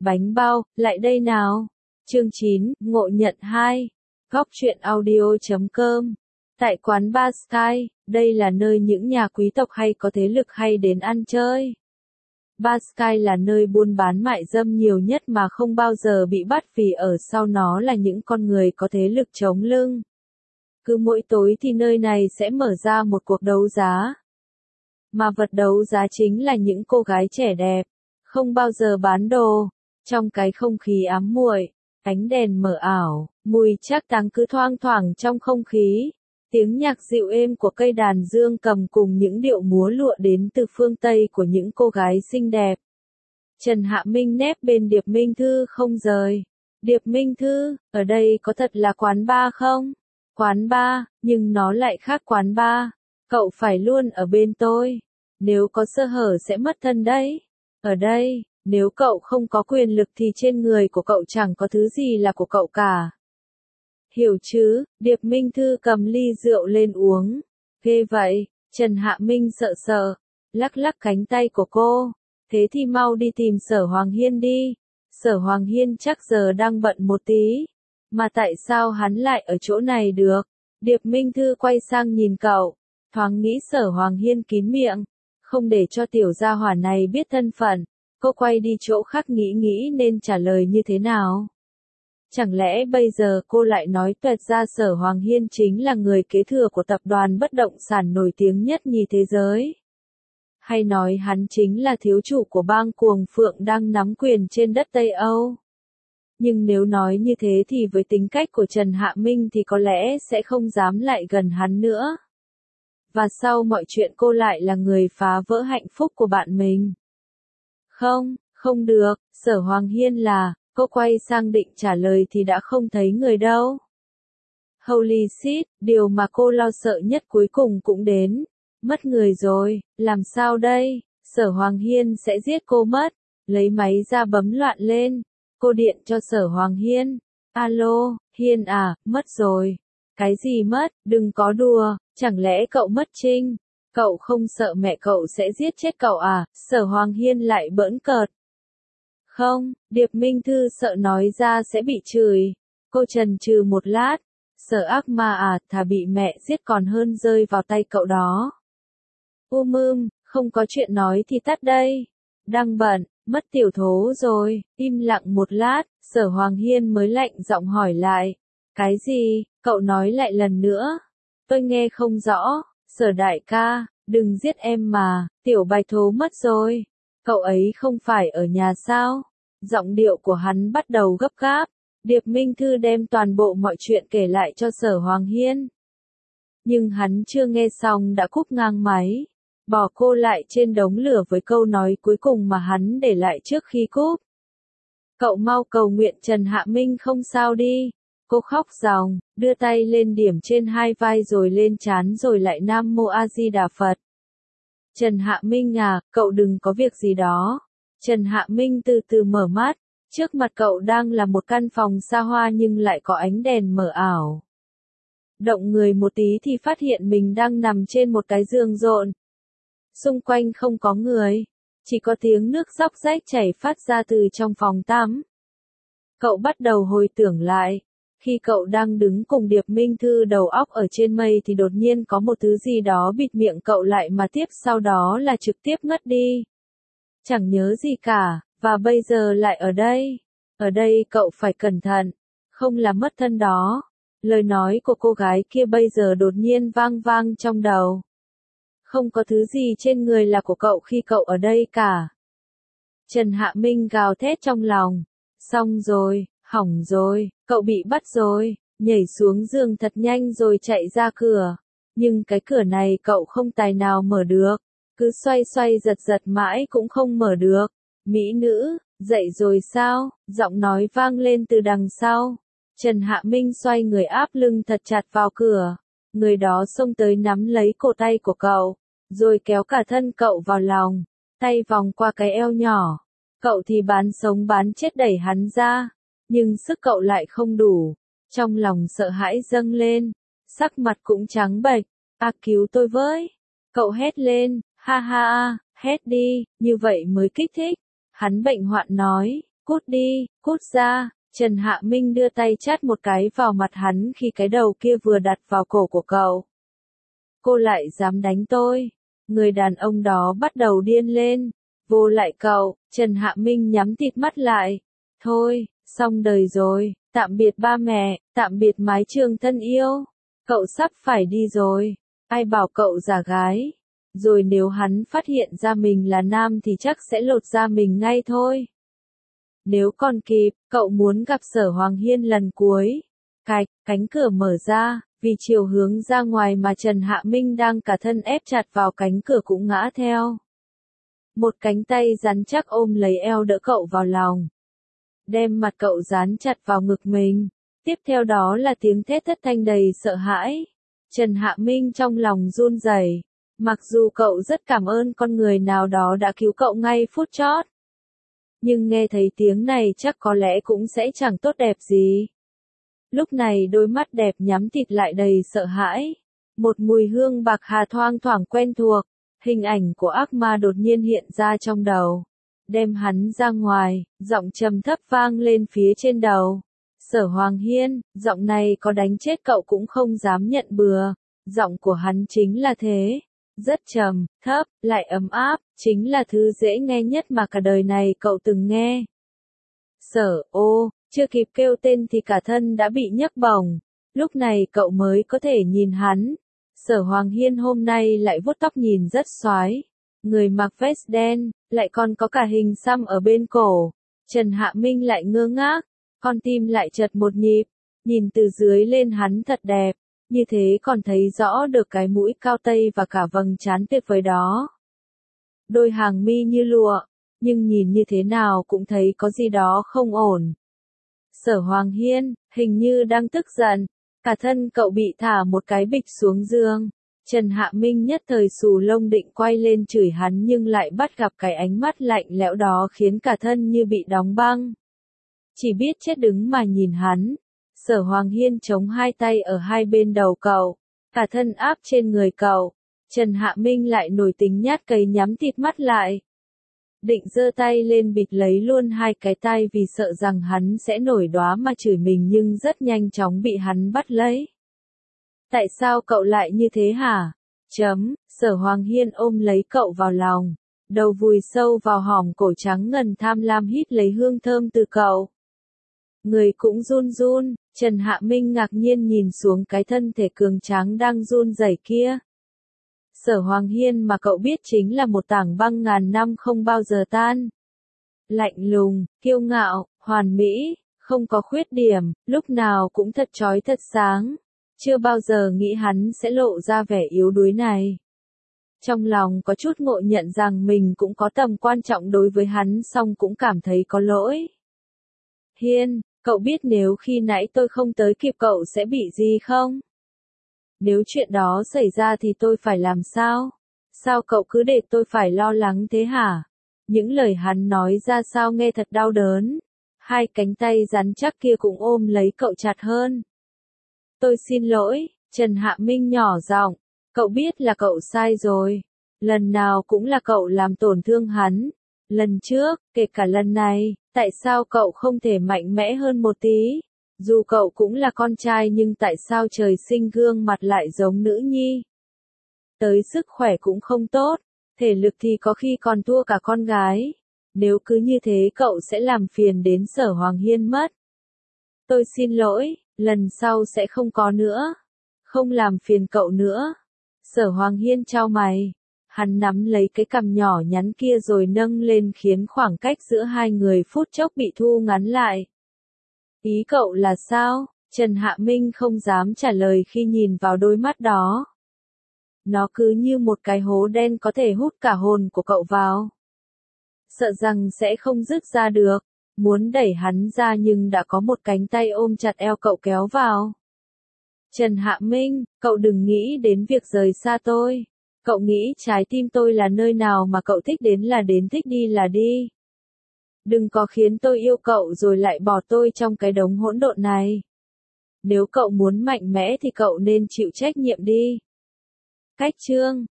Bánh bao, lại đây nào. Chương 9, Ngộ nhận 2. Góc truyện audio.com. Tại quán bar Sky, đây là nơi những nhà quý tộc hay có thế lực hay đến ăn chơi. Bar Sky là nơi buôn bán mại dâm nhiều nhất mà không bao giờ bị bắt vì ở sau nó là những con người có thế lực chống lưng. Cứ mỗi tối thì nơi này sẽ mở ra một cuộc đấu giá. Mà vật đấu giá chính là những cô gái trẻ đẹp, không bao giờ bán đồ. Trong cái không khí ám muội, ánh đèn mờ ảo, mùi trác táng cứ thoang thoảng trong không khí. Tiếng nhạc dịu êm của cây đàn dương cầm cùng những điệu múa lụa đến từ phương Tây của những cô gái xinh đẹp. Trần Hạ Minh nép bên Điệp Minh Thư không rời. Điệp Minh Thư, ở đây có thật là quán bar không? Quán bar, nhưng nó lại khác quán bar. Cậu phải luôn ở bên tôi. Nếu có sơ hở sẽ mất thân đấy. Ở đây, nếu cậu không có quyền lực thì trên người của cậu chẳng có thứ gì là của cậu cả. Hiểu chứ, Điệp Minh Thư cầm ly rượu lên uống. Ghê vậy, Trần Hạ Minh sợ sợ, lắc lắc cánh tay của cô. Thế thì mau đi tìm Sở Hoàng Hiên đi. Sở Hoàng Hiên chắc giờ đang bận một tí. Mà tại sao hắn lại ở chỗ này được? Điệp Minh Thư quay sang nhìn cậu, thoáng nghĩ Sở Hoàng Hiên kín miệng, không để cho tiểu gia hỏa này biết thân phận. Cô quay đi chỗ khác nghĩ nên trả lời như thế nào. Chẳng lẽ bây giờ cô lại nói toẹt ra Sở Hoàng Hiên chính là người kế thừa của tập đoàn bất động sản nổi tiếng nhất nhì thế giới? Hay nói hắn chính là thiếu chủ của bang Cuồng Phượng đang nắm quyền trên đất Tây Âu? Nhưng nếu nói như thế thì với tính cách của Trần Hạ Minh thì có lẽ sẽ không dám lại gần hắn nữa. Và sau mọi chuyện cô lại là người phá vỡ hạnh phúc của bạn mình. Không được, Sở Hoàng Hiên là, cô quay sang định trả lời thì đã không thấy người đâu. Holy shit, điều mà cô lo sợ nhất cuối cùng cũng đến. Mất người rồi, làm sao đây? Sở Hoàng Hiên sẽ giết cô mất. Lấy máy ra bấm loạn lên. Cô điện cho Sở Hoàng Hiên. Alo, Hiên à, mất rồi. Cái gì mất, đừng có đùa, chẳng lẽ cậu mất Trinh? Cậu không sợ mẹ cậu sẽ giết chết cậu à? Sở Hoàng Hiên lại bỡn cợt. Không, Điệp Minh Thư sợ nói ra sẽ bị chửi. Cô chần chừ một lát. Sở ác ma à, thà bị mẹ giết còn hơn rơi vào tay cậu đó. Không có chuyện nói thì tắt đây. Đang bận, mất tiểu thố rồi. Im lặng một lát, Sở Hoàng Hiên mới lạnh giọng hỏi lại. Cái gì, cậu nói lại lần nữa. Tôi nghe không rõ. Sở đại ca, đừng giết em mà, tiểu bạch thố mất rồi. Cậu ấy không phải ở nhà sao? Giọng điệu của hắn bắt đầu gấp gáp. Điệp Minh Thư đem toàn bộ mọi chuyện kể lại cho Sở Hoàng Hiên. Nhưng hắn chưa nghe xong đã cúp ngang máy. Bỏ cô lại trên đống lửa với câu nói cuối cùng mà hắn để lại trước khi cúp. Cậu mau cầu nguyện Trần Hạ Minh không sao đi. Cô khóc ròng, đưa tay lên điểm trên hai vai rồi lên trán rồi lại Nam Mô A Di Đà Phật. Trần Hạ Minh à, cậu đừng có việc gì đó. Trần Hạ Minh từ từ mở mắt. Trước mặt cậu đang là một căn phòng xa hoa nhưng lại có ánh đèn mờ ảo. Động người một tí thì phát hiện mình đang nằm trên một cái giường rộn. Xung quanh không có người. Chỉ có tiếng nước róc rách chảy phát ra từ trong phòng tắm. Cậu bắt đầu hồi tưởng lại. Khi cậu đang đứng cùng Điệp Minh Thư đầu óc ở trên mây thì đột nhiên có một thứ gì đó bịt miệng cậu lại mà tiếp sau đó là trực tiếp ngất đi. Chẳng nhớ gì cả, và bây giờ lại ở đây. Ở đây cậu phải cẩn thận, không là mất thân đó. Lời nói của cô gái kia bây giờ đột nhiên vang vang trong đầu. Không có thứ gì trên người là của cậu khi cậu ở đây cả. Trần Hạ Minh gào thét trong lòng. Xong rồi, hỏng rồi, cậu bị bắt rồi. Nhảy xuống giường thật nhanh rồi chạy ra cửa. Nhưng cái cửa này cậu không tài nào mở được. Cứ xoay xoay giật giật mãi cũng không mở được. Mỹ nữ, dậy rồi sao? Giọng nói vang lên từ đằng sau. Trần Hạ Minh xoay người áp lưng thật chặt vào cửa. Người đó xông tới nắm lấy cổ tay của cậu, rồi kéo cả thân cậu vào lòng, tay vòng qua cái eo nhỏ. Cậu thì bán sống bán chết đẩy hắn ra, nhưng sức cậu lại không đủ. Trong lòng sợ hãi dâng lên, sắc mặt cũng trắng bệch. À, cứu tôi với! Cậu hét lên, ha ha, hét đi, như vậy mới kích thích. Hắn bệnh hoạn nói, Cút đi, cút ra. Trần Hạ Minh đưa tay chát một cái vào mặt hắn khi cái đầu kia vừa đặt vào cổ của cậu. Cô lại dám đánh tôi. Người đàn ông đó bắt đầu điên lên. Vô lại cậu, Trần Hạ Minh nhắm tịt mắt lại. Thôi, xong đời rồi, tạm biệt ba mẹ, tạm biệt mái trường thân yêu. Cậu sắp phải đi rồi. Ai bảo cậu giả gái. Rồi nếu hắn phát hiện ra mình là nam thì chắc sẽ lột da mình ngay thôi. Nếu còn kịp, cậu muốn gặp Sở Hoàng Hiên lần cuối. Cánh cửa mở ra, vì chiều hướng ra ngoài mà Trần Hạ Minh đang cả thân ép chặt vào cánh cửa cũng ngã theo. Một cánh tay rắn chắc ôm lấy eo đỡ cậu vào lòng. Đem mặt cậu dán chặt vào ngực mình. Tiếp theo đó là tiếng thét thất thanh đầy sợ hãi. Trần Hạ Minh trong lòng run rẩy. Mặc dù cậu rất cảm ơn con người nào đó đã cứu cậu ngay phút chót. Nhưng nghe thấy tiếng này chắc có lẽ cũng sẽ chẳng tốt đẹp gì. Lúc này đôi mắt đẹp nhắm tịt lại đầy sợ hãi. Một mùi hương bạc hà thoang thoảng quen thuộc. Hình ảnh của ác ma đột nhiên hiện ra trong đầu. Đem hắn ra ngoài, giọng trầm thấp vang lên phía trên đầu. Sở Hoàng Hiên, giọng này có đánh chết cậu cũng không dám nhận bừa. Giọng của hắn chính là thế. Rất trầm, thấp, lại ấm áp, chính là thứ dễ nghe nhất mà cả đời này cậu từng nghe. Sở, chưa kịp kêu tên thì cả thân đã bị nhấc bổng. Lúc này cậu mới có thể nhìn hắn. Sở Hoàng Hiên hôm nay lại vuốt tóc nhìn rất xoái. Người mặc vest đen, lại còn có cả hình xăm ở bên cổ. Trần Hạ Minh lại ngơ ngác, con tim lại chợt một nhịp. Nhìn từ dưới lên hắn thật đẹp. Như thế còn thấy rõ được cái mũi cao tây và cả vầng trán tuyệt vời đó. Đôi hàng mi như lụa, nhưng nhìn như thế nào cũng thấy có gì đó không ổn. Sở Hoàng Hiên, hình như đang tức giận, cả thân cậu bị thả một cái bịch xuống giường. Trần Hạ Minh nhất thời xù lông định quay lên chửi hắn nhưng lại bắt gặp cái ánh mắt lạnh lẽo đó khiến cả thân như bị đóng băng. Chỉ biết chết đứng mà nhìn hắn. Sở Hoàng Hiên chống hai tay ở hai bên đầu cậu, cả thân áp trên người cậu. Trần Hạ Minh lại nổi tính nhát cầy nhắm tịt mắt lại. Định giơ tay lên bịt lấy luôn hai cái tay vì sợ rằng hắn sẽ nổi đoá mà chửi mình nhưng rất nhanh chóng bị hắn bắt lấy. Tại sao cậu lại như thế hả? Sở Hoàng Hiên ôm lấy cậu vào lòng, đầu vùi sâu vào hòm cổ trắng ngần tham lam hít lấy hương thơm từ cậu. Người cũng run run, Trần Hạ Minh ngạc nhiên nhìn xuống cái thân thể cường tráng đang run rẩy kia. Sở Hoàng Hiên mà cậu biết chính là một tảng băng ngàn năm không bao giờ tan. Lạnh lùng, kiêu ngạo, hoàn mỹ, không có khuyết điểm, lúc nào cũng thật chói thật sáng. Chưa bao giờ nghĩ hắn sẽ lộ ra vẻ yếu đuối này. Trong lòng có chút ngộ nhận rằng mình cũng có tầm quan trọng đối với hắn song cũng cảm thấy có lỗi. Hiên, cậu biết nếu khi nãy tôi không tới kịp cậu sẽ bị gì không? Nếu chuyện đó xảy ra thì tôi phải làm sao? Sao cậu cứ để tôi phải lo lắng thế hả? Những lời hắn nói ra sao nghe thật đau đớn. Hai cánh tay rắn chắc kia cũng ôm lấy cậu chặt hơn. Tôi xin lỗi, Trần Hạ Minh nhỏ giọng. Cậu biết là cậu sai rồi. Lần nào cũng là cậu làm tổn thương hắn. Lần trước, kể cả lần này, tại sao cậu không thể mạnh mẽ hơn một tí? Dù cậu cũng là con trai nhưng tại sao trời sinh gương mặt lại giống nữ nhi? Tới sức khỏe cũng không tốt, thể lực thì có khi còn thua cả con gái. Nếu cứ như thế cậu sẽ làm phiền đến Sở Hoàng Hiên mất. Tôi xin lỗi, lần sau sẽ không có nữa. Không làm phiền cậu nữa. Sở Hoàng Hiên chau mày. Hắn nắm lấy cái cằm nhỏ nhắn kia rồi nâng lên khiến khoảng cách giữa hai người phút chốc bị thu ngắn lại. Ý cậu là sao? Trần Hạ Minh không dám trả lời khi nhìn vào đôi mắt đó. Nó cứ như một cái hố đen có thể hút cả hồn của cậu vào. Sợ rằng sẽ không dứt ra được. Muốn đẩy hắn ra nhưng đã có một cánh tay ôm chặt eo cậu kéo vào. Trần Hạ Minh, cậu đừng nghĩ đến việc rời xa tôi. Cậu nghĩ trái tim tôi là nơi nào mà cậu thích đến là đến, thích đi là đi. Đừng có khiến tôi yêu cậu rồi lại bỏ tôi trong cái đống hỗn độn này. Nếu cậu muốn mạnh mẽ thì cậu nên chịu trách nhiệm đi. Cách chương